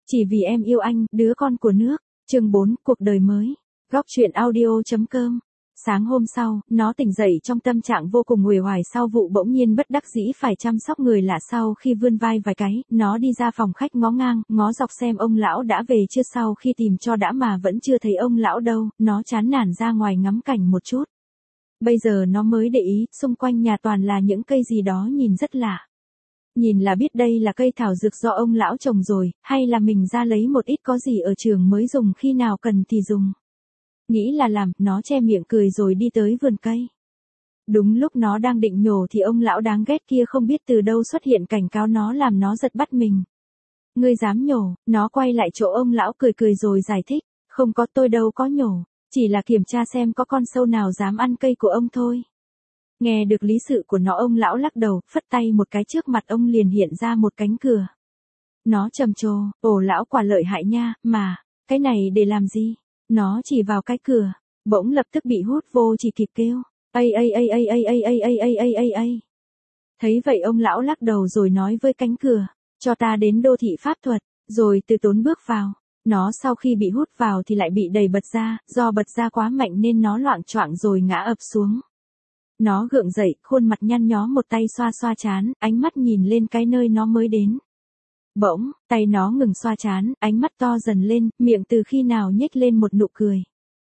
Chỉ vì em yêu anh, đứa con của nước. Chương 4, cuộc đời mới. Góc truyện audio.com. Sáng hôm sau, nó tỉnh dậy trong tâm trạng vô cùng uể oải sau vụ bỗng nhiên bất đắc dĩ phải chăm sóc người lạ. Sau khi vươn vai vài cái, nó đi ra phòng khách ngó ngang, ngó dọc xem ông lão đã về chưa. Sau khi tìm cho đã mà vẫn chưa thấy ông lão đâu, nó chán nản ra ngoài ngắm cảnh một chút. Bây giờ nó mới để ý, xung quanh nhà toàn là những cây gì đó nhìn rất lạ. Nhìn là biết đây là cây thảo dược do ông lão trồng rồi, hay là mình ra lấy một ít có gì ở trường mới dùng khi nào cần thì dùng. Nghĩ là làm, nó che miệng cười rồi đi tới vườn cây. Đúng lúc nó đang định nhổ thì ông lão đáng ghét kia không biết từ đâu xuất hiện cảnh cáo nó làm nó giật bắt mình. Ngươi dám nhổ, nó quay lại chỗ ông lão cười cười rồi giải thích, không có, tôi đâu có nhổ, chỉ là kiểm tra xem có con sâu nào dám ăn cây của ông thôi. Nghe được lý sự của nó, ông lão lắc đầu, phất tay một cái, trước mặt ông liền hiện ra một cánh cửa. Nó trầm trồ, ồ lão quả lợi hại nha, mà, cái này để làm gì? Nó chỉ vào cái cửa, bỗng lập tức bị hút vô, chỉ kịp kêu, ây ây ây ây ây ây ây ây ây ây ây ây. Thấy vậy ông lão lắc đầu rồi nói với cánh cửa, cho ta đến đô thị pháp thuật, rồi từ tốn bước vào. Nó sau khi bị hút vào thì lại bị đẩy bật ra, do bật ra quá mạnh nên nó loạng choạng rồi ngã ập xuống. Nó gượng dậy, khuôn mặt nhăn nhó, một tay xoa xoa trán, ánh mắt nhìn lên cái nơi nó mới đến. Bỗng, tay nó ngừng xoa trán, ánh mắt to dần lên, miệng từ khi nào nhếch lên một nụ cười.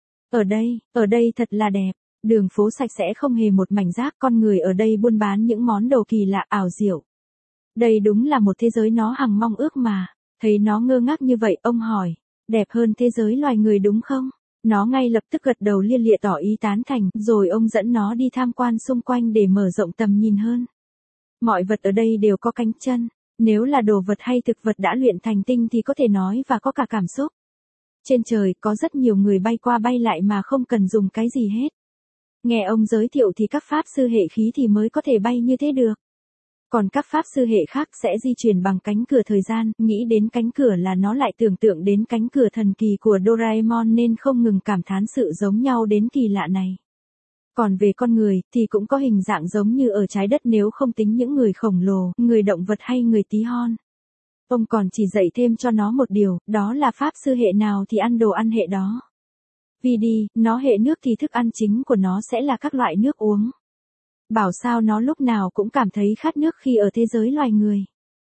Ở đây thật là đẹp, đường phố sạch sẽ không hề một mảnh rác, con người ở đây buôn bán những món đồ kỳ lạ ảo diệu. Đây đúng là một thế giới nó hằng mong ước mà. Thấy nó ngơ ngác như vậy, ông hỏi, đẹp hơn thế giới loài người đúng không? Nó ngay lập tức gật đầu lia lịa tỏ ý tán thành, rồi ông dẫn nó đi tham quan xung quanh để mở rộng tầm nhìn hơn. Mọi vật ở đây đều có cánh chân, nếu là đồ vật hay thực vật đã luyện thành tinh thì có thể nói và có cả cảm xúc. Trên trời có rất nhiều người bay qua bay lại mà không cần dùng cái gì hết. Nghe ông giới thiệu thì các pháp sư hệ khí thì mới có thể bay như thế được. Còn các pháp sư hệ khác sẽ di chuyển bằng cánh cửa thời gian, nghĩ đến cánh cửa là nó lại tưởng tượng đến cánh cửa thần kỳ của Doraemon nên không ngừng cảm thán sự giống nhau đến kỳ lạ này. Còn về con người, thì cũng có hình dạng giống như ở trái đất nếu không tính những người khổng lồ, người động vật hay người tí hon. Ông còn chỉ dạy thêm cho nó một điều, đó là pháp sư hệ nào thì ăn đồ ăn hệ đó. Vì đi, nó hệ nước thì thức ăn chính của nó sẽ là các loại nước uống. Bảo sao nó lúc nào cũng cảm thấy khát nước khi ở thế giới loài người.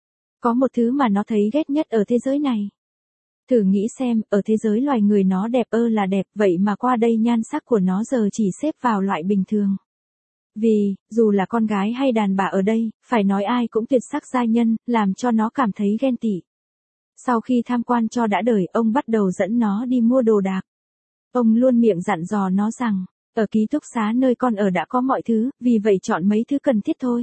Có một thứ mà nó thấy ghét nhất ở thế giới này. Thử nghĩ xem, ở thế giới loài người nó đẹp là đẹp, vậy mà qua đây nhan sắc của nó giờ chỉ xếp vào loại bình thường. Vì, dù là con gái hay đàn bà ở đây, phải nói ai cũng tuyệt sắc giai nhân, làm cho nó cảm thấy ghen tị. Sau khi tham quan cho đã đời, ông bắt đầu dẫn nó đi mua đồ đạc. Ông luôn miệng dặn dò nó rằng, ở ký túc xá nơi con ở đã có mọi thứ, vì vậy chọn mấy thứ cần thiết thôi.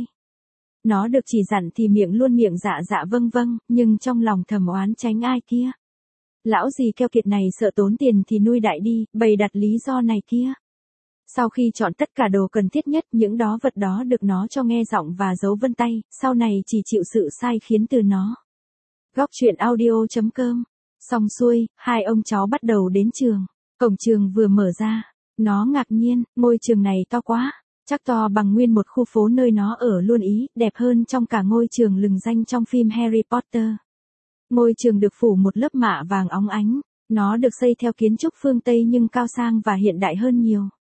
Nó được chỉ dặn thì miệng luôn miệng dạ dạ vâng vâng, nhưng trong lòng thầm oán tránh ai kia. Lão gì keo kiệt này sợ tốn tiền thì nuôi đại đi, bày đặt lý do này kia. Sau khi chọn tất cả đồ cần thiết nhất, những đó vật đó được nó cho nghe giọng và dấu vân tay, sau này chỉ chịu sự sai khiến từ nó. Góc truyện audio.com. Xong xuôi, hai ông cháu bắt đầu đến trường. Cổng trường vừa mở ra. Nó ngạc nhiên, ngôi trường này to quá, chắc to bằng nguyên một khu phố nơi nó ở luôn ý, đẹp hơn trong cả ngôi trường lừng danh trong phim Harry Potter. Ngôi trường được phủ một lớp mạ vàng óng ánh, nó được xây theo kiến trúc phương Tây nhưng cao sang và hiện đại hơn nhiều.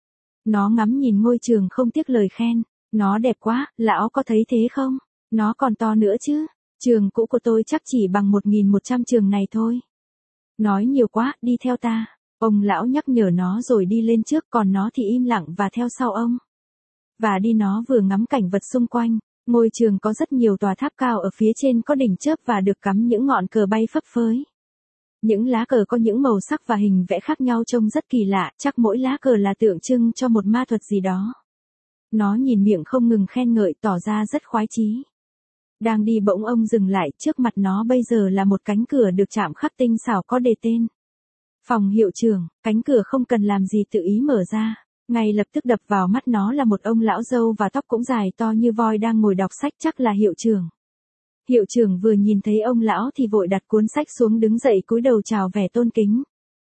Nó ngắm nhìn ngôi trường không tiếc lời khen, nó đẹp quá, lão có thấy thế không? Nó còn to nữa chứ, trường cũ của tôi chắc chỉ bằng 1.100 trường này thôi. Nói nhiều quá, đi theo ta. Ông lão nhắc nhở nó rồi đi lên trước, còn nó thì im lặng và theo sau ông. Và đi nó vừa ngắm cảnh vật xung quanh, ngôi trường có rất nhiều tòa tháp cao ở phía trên có đỉnh chớp và được cắm những ngọn cờ bay phấp phới. Những lá cờ có những màu sắc và hình vẽ khác nhau trông rất kỳ lạ, chắc mỗi lá cờ là tượng trưng cho một ma thuật gì đó. Nó nhìn miệng không ngừng khen ngợi tỏ ra rất khoái chí. Đang đi bỗng ông dừng lại, trước mặt nó bây giờ là một cánh cửa được chạm khắc tinh xảo có đề tên. Phòng hiệu trưởng, cánh cửa không cần làm gì tự ý mở ra, ngay lập tức đập vào mắt nó là một ông lão râu và tóc cũng dài to như voi đang ngồi đọc sách, chắc là hiệu trưởng. Hiệu trưởng vừa nhìn thấy ông lão thì vội đặt cuốn sách xuống, đứng dậy cúi đầu chào vẻ tôn kính.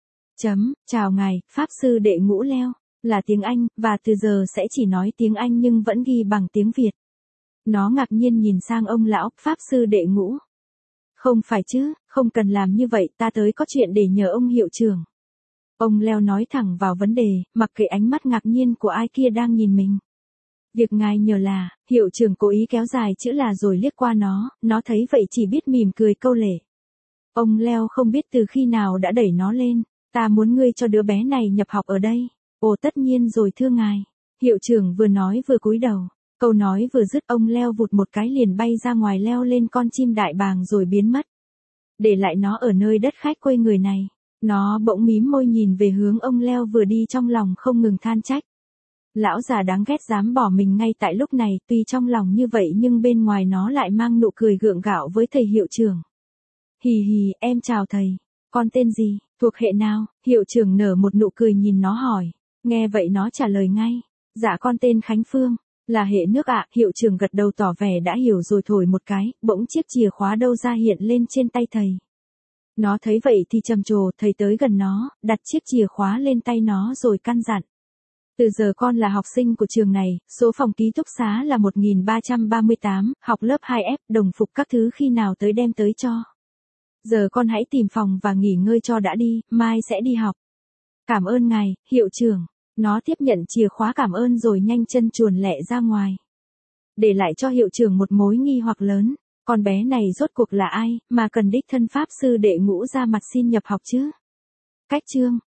Chào ngài, pháp sư đệ Ngũ Leo, là tiếng Anh, và từ giờ sẽ chỉ nói tiếng Anh nhưng vẫn ghi bằng tiếng Việt. Nó ngạc nhiên nhìn sang ông lão, pháp sư đệ Ngũ. Không phải chứ, không cần làm như vậy, ta tới có chuyện để nhờ ông hiệu trưởng. Ông Leo nói thẳng vào vấn đề, mặc kệ ánh mắt ngạc nhiên của ai kia đang nhìn mình. Việc ngài nhờ là, hiệu trưởng cố ý kéo dài chữ là rồi liếc qua nó thấy vậy chỉ biết mỉm cười câu lệ. Ông Leo không biết từ khi nào đã đẩy nó lên, ta muốn ngươi cho đứa bé này nhập học ở đây. Ồ tất nhiên rồi thưa ngài. Hiệu trưởng vừa nói vừa cúi đầu. Câu nói vừa dứt ông Leo vụt một cái liền bay ra ngoài leo lên con chim đại bàng rồi biến mất. Để lại nó ở nơi đất khách quê người này. Nó bỗng mím môi nhìn về hướng ông Leo vừa đi trong lòng không ngừng than trách. Lão già đáng ghét dám bỏ mình ngay tại lúc này, tuy trong lòng như vậy nhưng bên ngoài nó lại mang nụ cười gượng gạo với thầy hiệu trưởng. Hì hì, em chào thầy. Con tên gì, thuộc hệ nào? Hiệu trưởng nở một nụ cười nhìn nó hỏi. Nghe vậy nó trả lời ngay. Dạ con tên Khánh Phương. Là hệ nước ạ. Hiệu trưởng gật đầu tỏ vẻ đã hiểu rồi thổi một cái, bỗng chiếc chìa khóa đâu ra hiện lên trên tay thầy. Nó thấy vậy thì trầm trồ, thầy tới gần nó, đặt chiếc chìa khóa lên tay nó rồi căn dặn. Từ giờ con là học sinh của trường này, số phòng ký túc xá là 1338, học lớp 2F, đồng phục các thứ khi nào tới đem tới cho. Giờ con hãy tìm phòng và nghỉ ngơi cho đã đi, mai sẽ đi học. Cảm ơn ngài, hiệu trưởng. Nó tiếp nhận chìa khóa cảm ơn rồi nhanh chân chuồn lẹ ra ngoài. Để lại cho hiệu trưởng một mối nghi hoặc lớn. Con bé này rốt cuộc là ai, mà cần đích thân pháp sư đệ ngũ ra mặt xin nhập học chứ? Cách chương